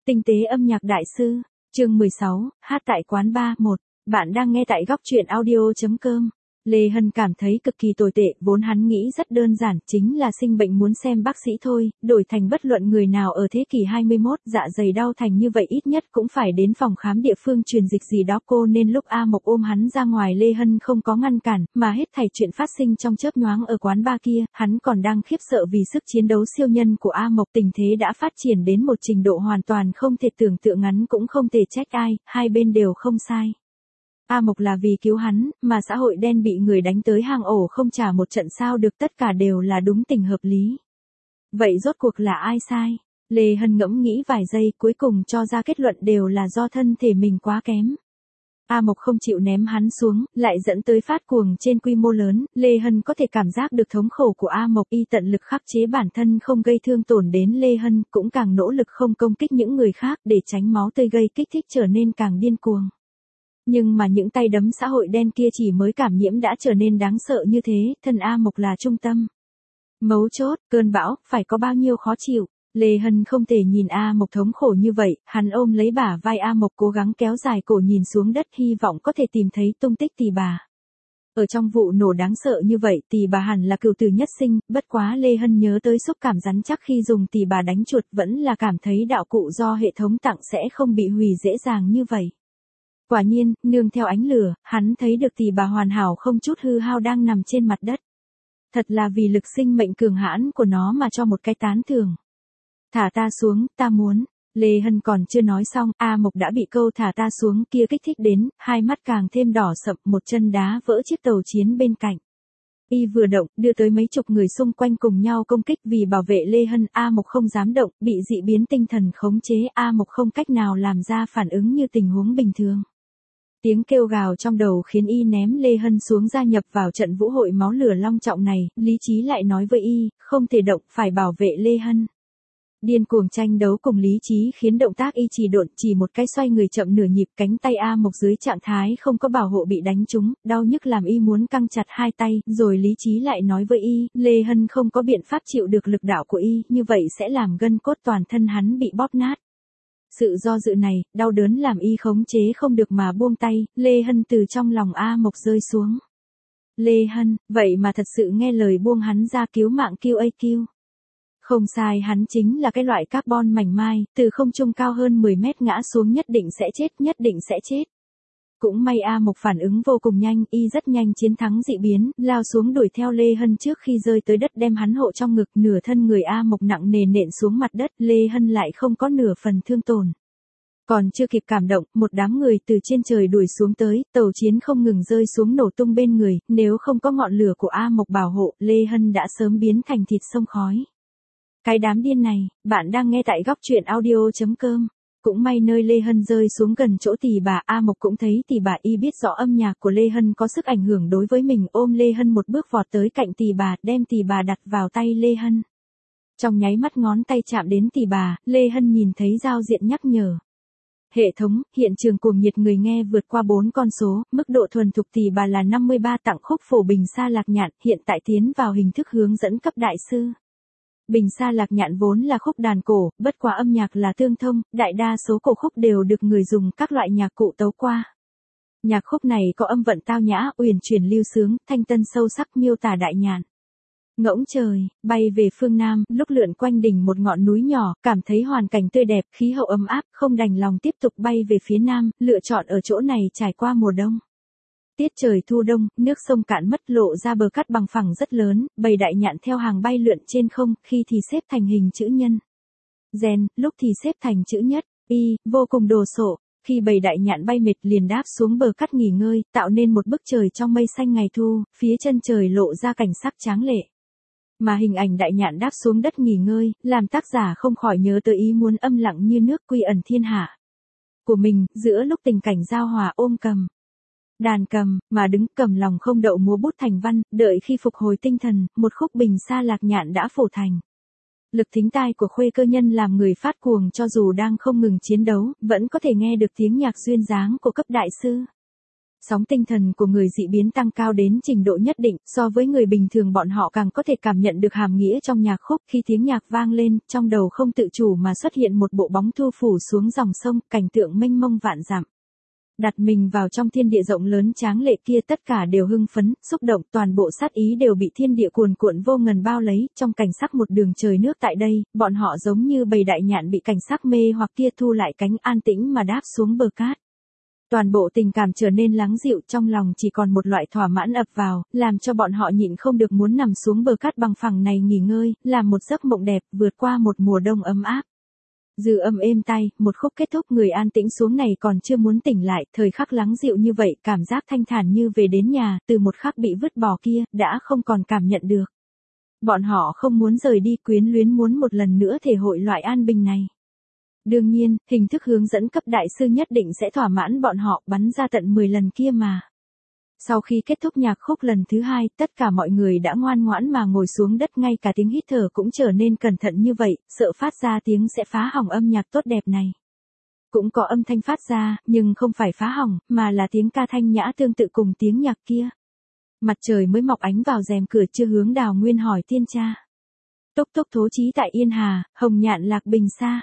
Tinh tế âm nhạc đại sư, chương 16, hát tại quán bar 1. Bạn đang nghe tại góc truyện audio.com. Lê Hân cảm thấy cực kỳ tồi tệ, vốn hắn nghĩ rất đơn giản, chính là sinh bệnh muốn xem bác sĩ thôi, đổi thành bất luận người nào ở thế kỷ 21, dạ dày đau thành như vậy ít nhất cũng phải đến phòng khám địa phương truyền dịch gì đó cô, nên lúc A Mộc ôm hắn ra ngoài Lê Hân không có ngăn cản, mà hết thảy chuyện phát sinh trong chớp nhoáng ở quán bar kia, hắn còn đang khiếp sợ vì sức chiến đấu siêu nhân của A Mộc. Tình thế đã phát triển đến một trình độ hoàn toàn không thể tưởng tượng, ngắn cũng không thể trách ai, hai bên đều không sai. A Mộc là vì cứu hắn, mà xã hội đen bị người đánh tới hang ổ không trả một trận sao được, tất cả đều là đúng tình hợp lý. Vậy rốt cuộc là ai sai? Lê Hân ngẫm nghĩ vài giây, cuối cùng cho ra kết luận đều là do thân thể mình quá kém. A Mộc không chịu ném hắn xuống, lại dẫn tới phát cuồng trên quy mô lớn, Lê Hân có thể cảm giác được thống khổ của A Mộc, y tận lực khắc chế bản thân không gây thương tổn đến Lê Hân, cũng càng nỗ lực không công kích những người khác để tránh máu tươi gây kích thích trở nên càng điên cuồng. Nhưng mà những tay đấm xã hội đen kia chỉ mới cảm nhiễm đã trở nên đáng sợ như thế, thân A Mộc là trung tâm. Mấu chốt, cơn bão, phải có bao nhiêu khó chịu. Lê Hân không thể nhìn A Mộc thống khổ như vậy, hắn ôm lấy bả vai A Mộc cố gắng kéo dài cổ nhìn xuống đất, hy vọng có thể tìm thấy tung tích Tỳ Bà. Ở trong vụ nổ đáng sợ như vậy, Tỳ Bà hẳn là cựu tử nhất sinh, bất quá Lê Hân nhớ tới xúc cảm rắn chắc khi dùng Tỳ Bà đánh chuột, vẫn là cảm thấy đạo cụ do hệ thống tặng sẽ không bị hủy dễ dàng như vậy. Quả nhiên, nương theo ánh lửa, hắn thấy được Tỳ Bà hoàn hảo không chút hư hao đang nằm trên mặt đất. Thật là vì lực sinh mệnh cường hãn của nó mà cho một cái tán thưởng. Thả ta xuống, ta muốn. Lê Hân còn chưa nói xong, A Mộc đã bị câu thả ta xuống kia kích thích đến, hai mắt càng thêm đỏ sậm, một chân đá vỡ chiếc tàu chiến bên cạnh. Y vừa động, đưa tới mấy chục người xung quanh cùng nhau công kích, vì bảo vệ Lê Hân, A Mộc không dám động, bị dị biến tinh thần khống chế, A Mộc không cách nào làm ra phản ứng như tình huống bình thường. Tiếng kêu gào trong đầu khiến Y ném Lê Hân xuống gia nhập vào trận vũ hội máu lửa long trọng này, lý trí lại nói với Y, không thể động, phải bảo vệ Lê Hân. Điên cuồng tranh đấu cùng lý trí khiến động tác Y chỉ độn, chỉ một cái xoay người chậm nửa nhịp, cánh tay A Mộc dưới trạng thái không có bảo hộ bị đánh trúng, đau nhức làm Y muốn căng chặt hai tay, rồi lý trí lại nói với Y, Lê Hân không có biện pháp chịu được lực đạo của Y, như vậy sẽ làm gân cốt toàn thân hắn bị bóp nát. Sự do dự này, đau đớn làm Y khống chế không được mà buông tay, Lê Hân từ trong lòng A Mộc rơi xuống. Lê Hân, vậy mà thật sự nghe lời buông hắn ra cứu mạng QAQ. Không sai, hắn chính là cái loại carbon mảnh mai, từ không trung cao hơn 10 mét ngã xuống nhất định sẽ chết, nhất định sẽ chết. Cũng may A Mộc phản ứng vô cùng nhanh, Y rất nhanh chiến thắng dị biến, lao xuống đuổi theo Lê Hân trước khi rơi tới đất đem hắn hộ trong ngực, nửa thân người A Mộc nặng nề nện xuống mặt đất, Lê Hân lại không có nửa phần thương tổn. Còn chưa kịp cảm động, một đám người từ trên trời đuổi xuống tới, tàu chiến không ngừng rơi xuống nổ tung bên người, nếu không có ngọn lửa của A Mộc bảo hộ, Lê Hân đã sớm biến thành thịt sông khói. Cái đám điên này, bạn đang nghe tại góc truyện audio.com. Cũng may nơi Lê Hân rơi xuống gần chỗ Tỳ Bà, A Mộc cũng thấy Tỳ Bà, Y biết rõ âm nhạc của Lê Hân có sức ảnh hưởng đối với mình, ôm Lê Hân một bước vọt tới cạnh Tỳ Bà, đem Tỳ Bà đặt vào tay Lê Hân. Trong nháy mắt ngón tay chạm đến Tỳ Bà, Lê Hân nhìn thấy giao diện nhắc nhở. Hệ thống, hiện trường cuồng nhiệt người nghe vượt qua 4 con số, mức độ thuần thục Tỳ Bà là 53, tặng khúc phổ Bình Sa Lạc Nhạn, hiện tại tiến vào hình thức hướng dẫn cấp đại sư. Bình Sa Lạc Nhạn vốn là khúc đàn cổ, bất quá âm nhạc là tương thông, đại đa số cổ khúc đều được người dùng các loại nhạc cụ tấu qua. Nhạc khúc này có âm vận tao nhã, uyển chuyển lưu sướng, thanh tân sâu sắc, miêu tả đại nhạn. Ngỗng trời, bay về phương Nam, lúc lượn quanh đỉnh một ngọn núi nhỏ, cảm thấy hoàn cảnh tươi đẹp, khí hậu ấm áp, không đành lòng tiếp tục bay về phía Nam, lựa chọn ở chỗ này trải qua mùa đông. Tiết trời thu đông, nước sông cạn mất, lộ ra bờ cát bằng phẳng rất lớn, bầy đại nhạn theo hàng bay lượn trên không, khi thì xếp thành hình chữ nhân. Gen, lúc thì xếp thành chữ nhất, Y, vô cùng đồ sộ. Khi bầy đại nhạn bay mệt liền đáp xuống bờ cát nghỉ ngơi, tạo nên một bức trời trong mây xanh ngày thu, phía chân trời lộ ra cảnh sắc tráng lệ. Mà hình ảnh đại nhạn đáp xuống đất nghỉ ngơi, làm tác giả không khỏi nhớ tới ý muốn âm lặng như nước quy ẩn thiên hạ của mình, giữa lúc tình cảnh giao hòa ôm cầm. Đàn cầm, mà đứng cầm lòng không đậu múa bút thành văn, đợi khi phục hồi tinh thần, một khúc Bình Sa Lạc Nhạn đã phổ thành. Lực thính tai của Khuê Cơ Nhân làm người phát cuồng, cho dù đang không ngừng chiến đấu, vẫn có thể nghe được tiếng nhạc duyên dáng của cấp đại sư. Sóng tinh thần của người dị biến tăng cao đến trình độ nhất định, so với người bình thường bọn họ càng có thể cảm nhận được hàm nghĩa trong nhạc khúc. Khi tiếng nhạc vang lên, trong đầu không tự chủ mà xuất hiện một bộ bóng thu phủ xuống dòng sông, cảnh tượng mênh mông vạn dặm. Đặt mình vào trong thiên địa rộng lớn tráng lệ kia, tất cả đều hưng phấn, xúc động, toàn bộ sát ý đều bị thiên địa cuồn cuộn vô ngần bao lấy. Trong cảnh sắc một đường trời nước tại đây, bọn họ giống như bầy đại nhạn bị cảnh sắc mê hoặc kia thu lại cánh, an tĩnh mà đáp xuống bờ cát. Toàn bộ tình cảm trở nên lắng dịu, trong lòng chỉ còn một loại thỏa mãn ập vào, làm cho bọn họ nhịn không được muốn nằm xuống bờ cát bằng phẳng này nghỉ ngơi, làm một giấc mộng đẹp, vượt qua một mùa đông ấm áp. Dư âm êm tai, một khúc kết thúc, người an tĩnh xuống này còn chưa muốn tỉnh lại, thời khắc lắng dịu như vậy, cảm giác thanh thản như về đến nhà, từ một khắc bị vứt bỏ kia, đã không còn cảm nhận được. Bọn họ không muốn rời đi, quyến luyến muốn một lần nữa thể hội loại an bình này. Đương nhiên, hình thức hướng dẫn cấp đại sư nhất định sẽ thỏa mãn bọn họ, bắn ra tận 10 lần kia mà. Sau khi kết thúc nhạc khúc lần thứ 2, tất cả mọi người đã ngoan ngoãn mà ngồi xuống đất, ngay cả tiếng hít thở cũng trở nên cẩn thận như vậy, sợ phát ra tiếng sẽ phá hỏng âm nhạc tốt đẹp này. Cũng có âm thanh phát ra, nhưng không phải phá hỏng, mà là tiếng ca thanh nhã tương tự cùng tiếng nhạc kia. Mặt trời mới mọc ánh vào rèm cửa, chưa hướng Đào Nguyên hỏi tiên cha. Túc túc thố chí tại Yên Hà, hồng nhạn lạc bình xa.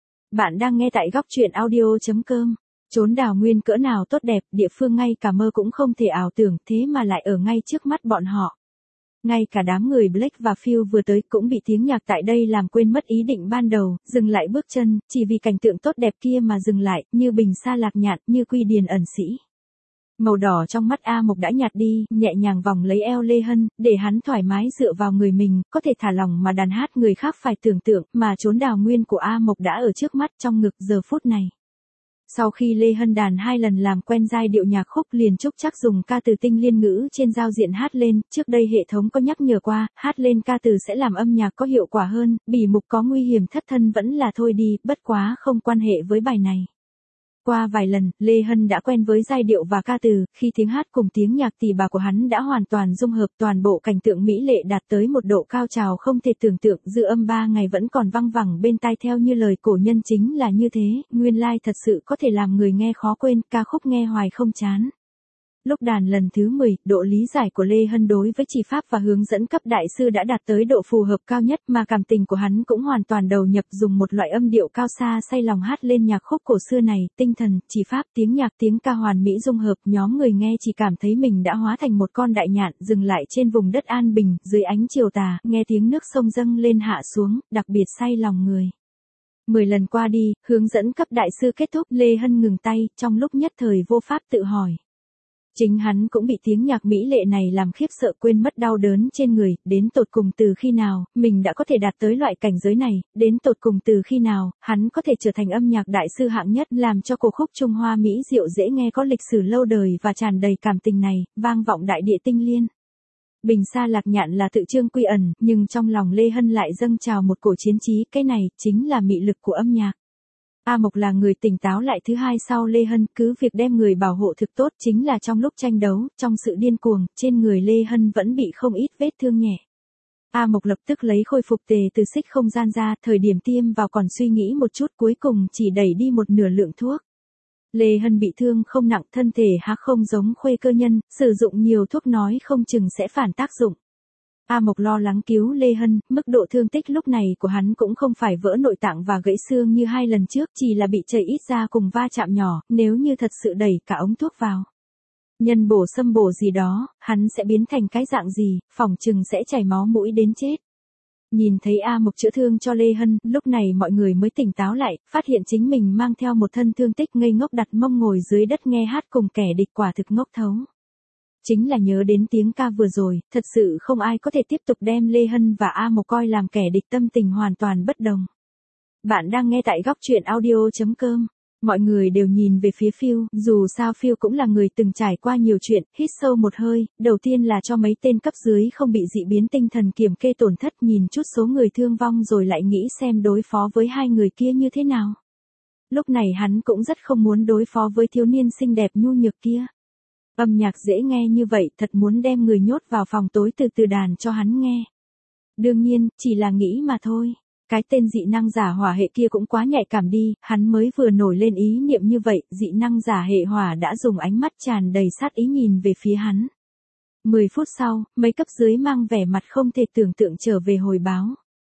Bạn đang nghe tại góc truyện audio.com. Chốn Đào Nguyên cỡ nào tốt đẹp, địa phương ngay cả mơ cũng không thể ảo tưởng, thế mà lại ở ngay trước mắt bọn họ. Ngay cả đám người Blake và Phil vừa tới cũng bị tiếng nhạc tại đây làm quên mất ý định ban đầu, dừng lại bước chân, chỉ vì cảnh tượng tốt đẹp kia mà dừng lại, như bình sa lạc nhạn, như quy điền ẩn sĩ. Màu đỏ trong mắt A Mộc đã nhạt đi, nhẹ nhàng vòng lấy eo Lê Hân, để hắn thoải mái dựa vào người mình, có thể thả lòng mà đàn hát, người khác phải tưởng tượng, mà chốn Đào Nguyên của A Mộc đã ở trước mắt trong ngực giờ phút này. Sau khi Lê Hân đàn 2 lần làm quen giai điệu nhạc khúc, liền Trúc Trắc dùng ca từ tinh liên ngữ trên giao diện hát lên, trước đây hệ thống có nhắc nhở qua, hát lên ca từ sẽ làm âm nhạc có hiệu quả hơn, Bỉ Mục có nguy hiểm thất thân vẫn là thôi đi, bất quá không quan hệ với bài này. Qua vài lần, Lê Hân đã quen với giai điệu và ca từ, khi tiếng hát cùng tiếng nhạc tỳ bà của hắn đã hoàn toàn dung hợp, toàn bộ cảnh tượng mỹ lệ đạt tới một độ cao trào không thể tưởng tượng, dư âm 3 ngày vẫn còn văng vẳng bên tai theo như lời cổ nhân chính là như thế, nguyên lai thật sự có thể làm người nghe khó quên, ca khúc nghe hoài không chán. Lúc đàn lần thứ 10, độ lý giải của Lê Hân đối với chỉ pháp và hướng dẫn cấp đại sư đã đạt tới độ phù hợp cao nhất, mà cảm tình của hắn cũng hoàn toàn đầu nhập, dùng một loại âm điệu cao xa say lòng hát lên nhạc khúc cổ xưa này, tinh thần, chỉ pháp, tiếng nhạc, tiếng ca hoàn mỹ dung hợp, nhóm người nghe chỉ cảm thấy mình đã hóa thành một con đại nhạn, dừng lại trên vùng đất an bình, dưới ánh chiều tà, nghe tiếng nước sông dâng lên hạ xuống, đặc biệt say lòng người. 10 lần qua đi, hướng dẫn cấp đại sư kết thúc, Lê Hân ngừng tay, trong lúc nhất thời vô pháp tự hỏi. Chính hắn cũng bị tiếng nhạc mỹ lệ này làm khiếp sợ, quên mất đau đớn trên người, đến tột cùng từ khi nào, mình đã có thể đạt tới loại cảnh giới này, đến tột cùng từ khi nào, hắn có thể trở thành âm nhạc đại sư hạng nhất, làm cho cổ khúc Trung Hoa Mỹ diệu dễ nghe có lịch sử lâu đời và tràn đầy cảm tình này, vang vọng đại địa tinh liên. Bình sa lạc nhạn là tự trương quy ẩn, nhưng trong lòng Lê Hân lại dâng trào một cổ chiến chí, cái này, chính là mị lực của âm nhạc. A Mộc là người tỉnh táo lại thứ hai sau Lê Hân, cứ việc đem người bảo hộ thực tốt, chính là trong lúc tranh đấu, trong sự điên cuồng, trên người Lê Hân vẫn bị không ít vết thương nhẹ. A Mộc lập tức lấy khôi phục tề từ xích không gian ra, thời điểm tiêm vào còn suy nghĩ một chút, cuối cùng chỉ đẩy đi một nửa lượng thuốc. Lê Hân bị thương không nặng, thân thể há không giống Khuê Cơ Nhân, sử dụng nhiều thuốc nói không chừng sẽ phản tác dụng. A Mộc lo lắng cứu Lê Hân, mức độ thương tích lúc này của hắn cũng không phải vỡ nội tạng và gãy xương như 2 lần trước, chỉ là bị chảy ít ra cùng va chạm nhỏ, nếu như thật sự đẩy cả ống thuốc vào. Nhân bổ xâm bổ gì đó, hắn sẽ biến thành cái dạng gì, phỏng chừng sẽ chảy máu mũi đến chết. Nhìn thấy A Mộc chữa thương cho Lê Hân, lúc này mọi người mới tỉnh táo lại, phát hiện chính mình mang theo một thân thương tích, ngây ngốc đặt mông ngồi dưới đất nghe hát cùng kẻ địch, quả thực ngốc thấu. Chính là nhớ đến tiếng ca vừa rồi, thật sự không ai có thể tiếp tục đem Lê Hân và A Mộc coi làm kẻ địch, tâm tình hoàn toàn bất đồng. Bạn đang nghe tại góc truyện audio.com. Mọi người đều nhìn về phía Phil, dù sao Phil cũng là người từng trải qua nhiều chuyện, hít sâu một hơi, đầu tiên là cho mấy tên cấp dưới không bị dị biến tinh thần kiểm kê tổn thất, nhìn chút số người thương vong rồi lại nghĩ xem đối phó với 2 người kia như thế nào. Lúc này hắn cũng rất không muốn đối phó với thiếu niên xinh đẹp nhu nhược kia. Âm nhạc dễ nghe như vậy, thật muốn đem người nhốt vào phòng tối từ từ đàn cho hắn nghe. Đương nhiên, chỉ là nghĩ mà thôi. Cái tên dị năng giả hỏa hệ kia cũng quá nhạy cảm đi, hắn mới vừa nổi lên ý niệm như vậy, dị năng giả hệ hỏa đã dùng ánh mắt tràn đầy sát ý nhìn về phía hắn. 10 phút sau, mấy cấp dưới mang vẻ mặt không thể tưởng tượng trở về hồi báo.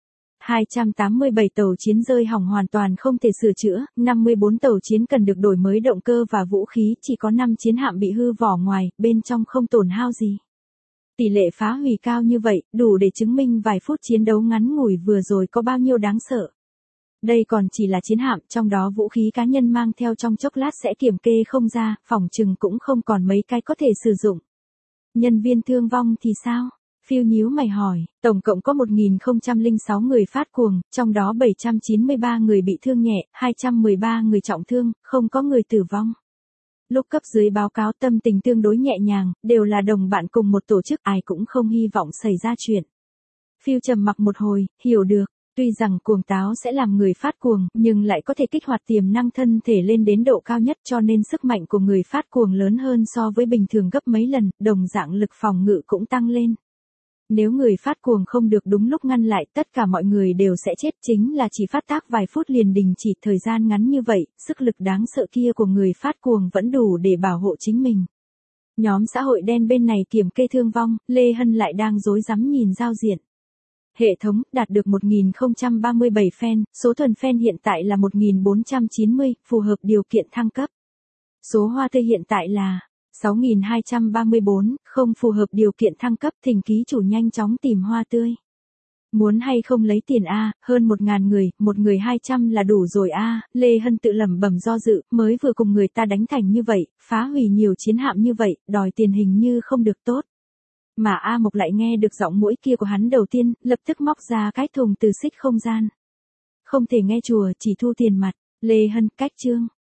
287 tàu chiến rơi hỏng hoàn toàn không thể sửa chữa, 54 tàu chiến cần được đổi mới động cơ và vũ khí, chỉ có 5 chiến hạm bị hư vỏ ngoài, bên trong không tổn hao gì. Tỷ lệ phá hủy cao như vậy, đủ để chứng minh vài phút chiến đấu ngắn ngủi vừa rồi có bao nhiêu đáng sợ. Đây còn chỉ là chiến hạm, trong đó vũ khí cá nhân mang theo trong chốc lát sẽ kiểm kê không ra, phỏng chừng cũng không còn mấy cái có thể sử dụng. Nhân viên thương vong thì sao? Phiêu nhíu mày hỏi, tổng cộng có 1006 người phát cuồng, trong đó 793 người bị thương nhẹ, 213 người trọng thương, không có người tử vong. Lúc cấp dưới báo cáo tâm tình tương đối nhẹ nhàng, đều là đồng bạn cùng một tổ chức, ai cũng không hy vọng xảy ra chuyện. Phiêu trầm mặc một hồi, hiểu được, tuy rằng cuồng táo sẽ làm người phát cuồng, nhưng lại có thể kích hoạt tiềm năng thân thể lên đến độ cao nhất, cho nên sức mạnh của người phát cuồng lớn hơn so với bình thường gấp mấy lần, đồng dạng lực phòng ngự cũng tăng lên. Nếu người phát cuồng không được đúng lúc ngăn lại, tất cả mọi người đều sẽ chết, chính là chỉ phát tác vài phút liền đình chỉ, thời gian ngắn như vậy, sức lực đáng sợ kia của người phát cuồng vẫn đủ để bảo hộ chính mình. Nhóm xã hội đen bên này kiểm kê thương vong, Lê Hân lại đang rối rắm nhìn giao diện. Hệ thống đạt được 1037 fan, số thuần fan hiện tại là 1490, phù hợp điều kiện thăng cấp. Số hoa tươi hiện tại là 6234, không phù hợp điều kiện thăng cấp, thỉnh ký chủ nhanh chóng tìm hoa tươi. Muốn hay không lấy tiền a, hơn 1000 người, một người 200 là đủ rồi a, Lê Hân tự lẩm bẩm do dự, mới vừa cùng người ta đánh thành như vậy, phá hủy nhiều chiến hạm như vậy, đòi tiền hình như không được tốt. Mà A Mộc lại nghe được giọng mũi kia của hắn đầu tiên, lập tức móc ra cái thùng từ xích không gian. Không thể nghe chùa, chỉ thu tiền mặt. Lê Hân, cách chương.